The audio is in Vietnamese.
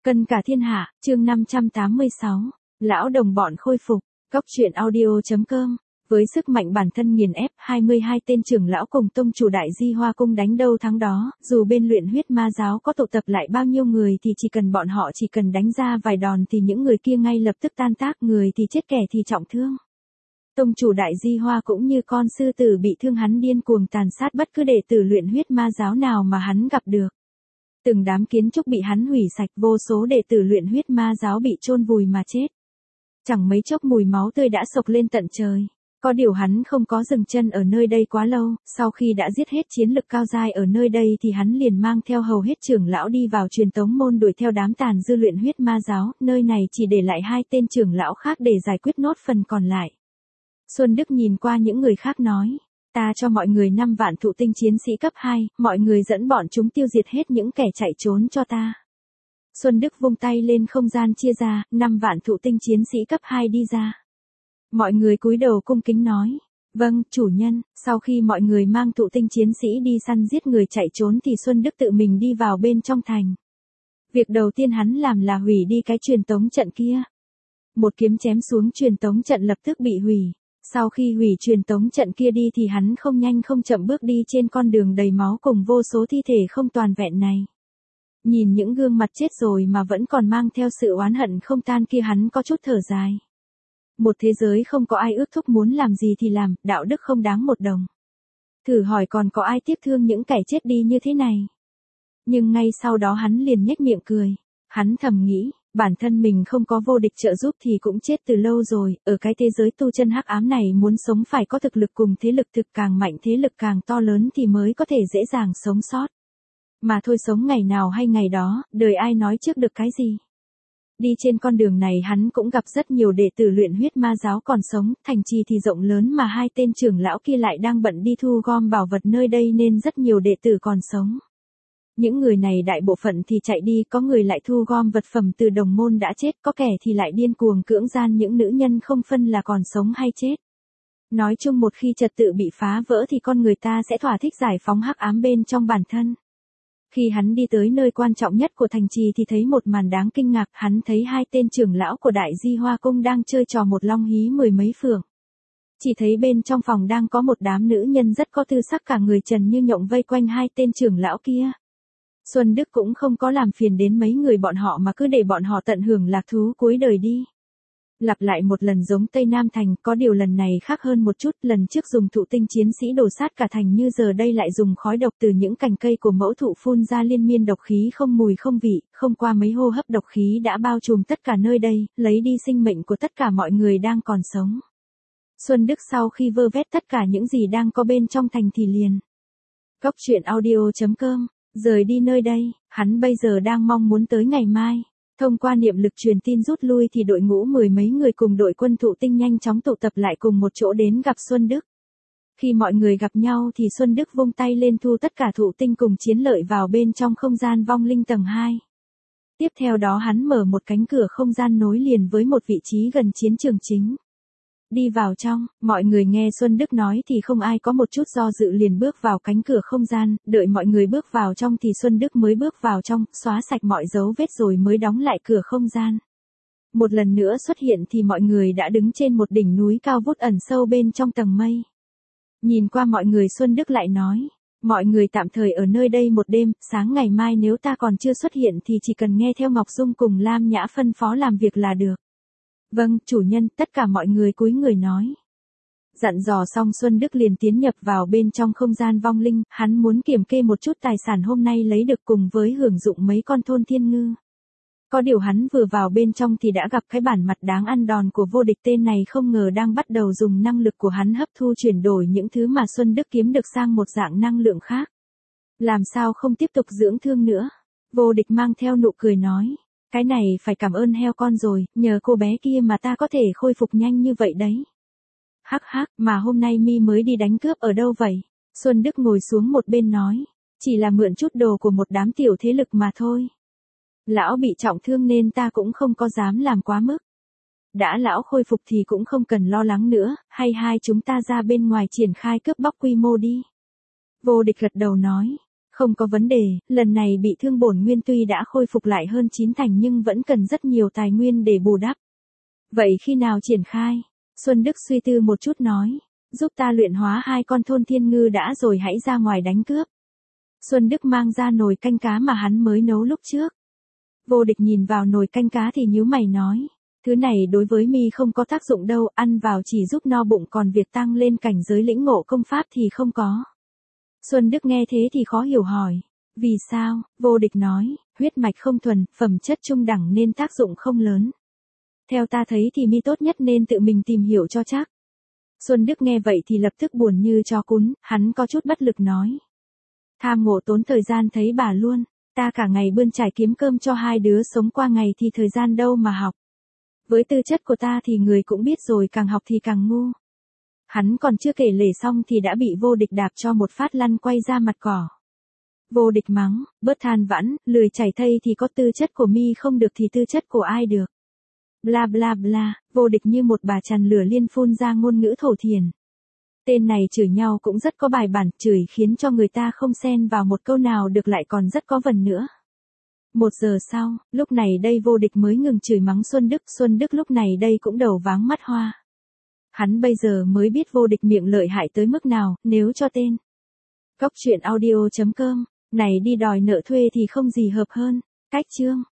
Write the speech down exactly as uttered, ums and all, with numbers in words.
Cân cả thiên hạ, chương năm trăm tám mươi sáu. Lão đồng bọn khôi phục. Cóc truyện audio.com. Với sức mạnh bản thân nghiền ép, hai mươi hai tên trưởng lão cùng tông chủ Đại Di Hoa Cung đánh đâu thắng đó, dù bên luyện huyết ma giáo có tụ tập lại bao nhiêu người thì chỉ cần bọn họ chỉ cần đánh ra vài đòn thì những người kia ngay lập tức tan tác, người thì chết kẻ thì trọng thương. Tông chủ Đại Di Hoa cũng như con sư tử bị thương, hắn điên cuồng tàn sát bất cứ đệ tử luyện huyết ma giáo nào mà hắn gặp được. Từng đám kiến trúc bị hắn hủy sạch, vô số đệ tử luyện huyết ma giáo bị chôn vùi mà chết. Chẳng mấy chốc mùi máu tươi đã sộc lên tận trời. Có điều hắn không có dừng chân ở nơi đây quá lâu, sau khi đã giết hết chiến lực cao giai ở nơi đây thì hắn liền mang theo hầu hết trưởng lão đi vào truyền tống môn đuổi theo đám tàn dư luyện huyết ma giáo, nơi này chỉ để lại hai tên trưởng lão khác để giải quyết nốt phần còn lại. Xuân Đức nhìn qua những người khác nói, ta cho mọi người năm vạn thụ tinh chiến sĩ cấp hai, mọi người dẫn bọn chúng tiêu diệt hết những kẻ chạy trốn cho ta. Xuân Đức vung tay lên, không gian chia ra, năm vạn thụ tinh chiến sĩ cấp hai đi ra. Mọi người cúi đầu cung kính nói, vâng, chủ nhân. Sau khi mọi người mang thụ tinh chiến sĩ đi săn giết người chạy trốn thì Xuân Đức tự mình đi vào bên trong thành. Việc đầu tiên hắn làm là hủy đi cái truyền tống trận kia. Một kiếm chém xuống, truyền tống trận lập tức bị hủy. Sau khi hủy truyền tống trận kia đi thì hắn không nhanh không chậm bước đi trên con đường đầy máu cùng vô số thi thể không toàn vẹn này. Nhìn những gương mặt chết rồi mà vẫn còn mang theo sự oán hận không tan kia, hắn có chút thở dài. Một thế giới không có ai ước thúc muốn làm gì thì làm, đạo đức không đáng một đồng. Thử hỏi còn có ai tiếc thương những kẻ chết đi như thế này. Nhưng ngay sau đó hắn liền nhếch miệng cười. Hắn thầm nghĩ, bản thân mình không có vô địch trợ giúp thì cũng chết từ lâu rồi, ở cái thế giới tu chân hắc ám này muốn sống phải có thực lực cùng thế lực thực càng mạnh, thế lực càng to lớn thì mới có thể dễ dàng sống sót. Mà thôi, sống ngày nào hay ngày đó, đời ai nói trước được cái gì. Đi trên con đường này hắn cũng gặp rất nhiều đệ tử luyện huyết ma giáo còn sống, thành trì thì rộng lớn mà hai tên trưởng lão kia lại đang bận đi thu gom bảo vật nơi đây nên rất nhiều đệ tử còn sống. Những người này đại bộ phận thì chạy đi, có người lại thu gom vật phẩm từ đồng môn đã chết, có kẻ thì lại điên cuồng cưỡng gian những nữ nhân không phân là còn sống hay chết. Nói chung một khi trật tự bị phá vỡ thì con người ta sẽ thỏa thích giải phóng hắc ám bên trong bản thân. Khi hắn đi tới nơi quan trọng nhất của thành trì thì thấy một màn đáng kinh ngạc, hắn thấy hai tên trưởng lão của Đại Di Hoa Cung đang chơi trò một long hí mười mấy phượng. Chỉ thấy bên trong phòng đang có một đám nữ nhân rất có tư sắc, cả người trần như nhộng vây quanh hai tên trưởng lão kia. Xuân Đức cũng không có làm phiền đến mấy người bọn họ mà cứ để bọn họ tận hưởng lạc thú cuối đời đi. Lặp lại một lần giống Tây Nam Thành, có điều lần này khác hơn một chút, lần trước dùng thụ tinh chiến sĩ đổ sát cả thành như giờ đây lại dùng khói độc từ những cành cây của mẫu thụ phun ra liên miên độc khí không mùi không vị, không qua mấy hô hấp độc khí đã bao trùm tất cả nơi đây, lấy đi sinh mệnh của tất cả mọi người đang còn sống. Xuân Đức sau khi vơ vét tất cả những gì đang có bên trong thành thì liền. Cóc truyện audio.com, rời đi nơi đây, hắn bây giờ đang mong muốn tới ngày mai. Thông qua niệm lực truyền tin rút lui thì đội ngũ mười mấy người cùng đội quân thụ tinh nhanh chóng tụ tập lại cùng một chỗ đến gặp Xuân Đức. Khi mọi người gặp nhau thì Xuân Đức vung tay lên thu tất cả thụ tinh cùng chiến lợi vào bên trong không gian vong linh tầng hai. Tiếp theo đó hắn mở một cánh cửa không gian nối liền với một vị trí gần chiến trường chính. Đi vào trong, mọi người nghe Xuân Đức nói thì không ai có một chút do dự liền bước vào cánh cửa không gian, đợi mọi người bước vào trong thì Xuân Đức mới bước vào trong, xóa sạch mọi dấu vết rồi mới đóng lại cửa không gian. Một lần nữa xuất hiện thì mọi người đã đứng trên một đỉnh núi cao vút ẩn sâu bên trong tầng mây. Nhìn qua mọi người Xuân Đức lại nói, mọi người tạm thời ở nơi đây một đêm, sáng ngày mai nếu ta còn chưa xuất hiện thì chỉ cần nghe theo Ngọc Dung cùng Lam Nhã phân phó làm việc là được. Vâng, chủ nhân, tất cả mọi người cúi người nói. Dặn dò xong Xuân Đức liền tiến nhập vào bên trong không gian vong linh, hắn muốn kiểm kê một chút tài sản hôm nay lấy được cùng với hưởng dụng mấy con thôn thiên ngư. Có điều hắn vừa vào bên trong thì đã gặp cái bản mặt đáng ăn đòn của vô địch, tên này không ngờ đang bắt đầu dùng năng lực của hắn hấp thu chuyển đổi những thứ mà Xuân Đức kiếm được sang một dạng năng lượng khác. Làm sao không tiếp tục dưỡng thương nữa? Vô địch mang theo nụ cười nói. Cái này phải cảm ơn heo con rồi, nhờ cô bé kia mà ta có thể khôi phục nhanh như vậy đấy. Hắc hắc, mà hôm nay mi mới đi đánh cướp ở đâu vậy? Xuân Đức ngồi xuống một bên nói, chỉ là mượn chút đồ của một đám tiểu thế lực mà thôi. Lão bị trọng thương nên ta cũng không có dám làm quá mức. Đã lão khôi phục thì cũng không cần lo lắng nữa, hay hai chúng ta ra bên ngoài triển khai cướp bóc quy mô đi. Vô địch gật đầu nói, Không có vấn đề, lần này bị thương bổn nguyên tuy đã khôi phục lại hơn chín thành nhưng vẫn cần rất nhiều tài nguyên để bù đắp. Vậy khi nào triển khai? Xuân Đức suy tư một chút nói. Giúp ta luyện hóa hai con thôn thiên ngư đã rồi hãy ra ngoài đánh cướp. Xuân Đức mang ra nồi canh cá mà hắn mới nấu lúc trước. Vô Địch nhìn vào nồi canh cá thì nhíu mày nói. Thứ này đối với mi không có tác dụng đâu, ăn vào chỉ giúp no bụng còn việc tăng lên cảnh giới lĩnh ngộ công pháp thì không có. Xuân Đức nghe thế thì khó hiểu hỏi. Vì sao? Vô Địch nói, huyết mạch không thuần, phẩm chất trung đẳng nên tác dụng không lớn. Theo ta thấy thì mi tốt nhất nên tự mình tìm hiểu cho chắc. Xuân Đức nghe vậy thì lập tức buồn như chó cún, hắn có chút bất lực nói. Tham ngộ tốn thời gian thấy bà luôn, ta cả ngày bươn trải kiếm cơm cho hai đứa sống qua ngày thì thời gian đâu mà học. Với tư chất của ta thì người cũng biết rồi, càng học thì càng ngu. Hắn còn chưa kể lể xong thì đã bị Vô Địch đạp cho một phát lăn quay ra mặt cỏ. Vô Địch mắng, bớt than vãn, lười chảy thây thì có tư chất của mi không được thì tư chất của ai được. Bla bla bla, Vô Địch như một bà tràn lửa liên phun ra ngôn ngữ thổ thiền. Tên này chửi nhau cũng rất có bài bản, chửi khiến cho người ta không xen vào một câu nào được lại còn rất có vần nữa. Một giờ sau, lúc này đây Vô Địch mới ngừng chửi mắng Xuân Đức, Xuân Đức lúc này đây cũng đầu váng mắt hoa. Hắn bây giờ mới biết Vô Địch miệng lợi hại tới mức nào, nếu cho tên. Cóc truyện audio chấm com, này đi đòi nợ thuê thì không gì hợp hơn. Cách chương.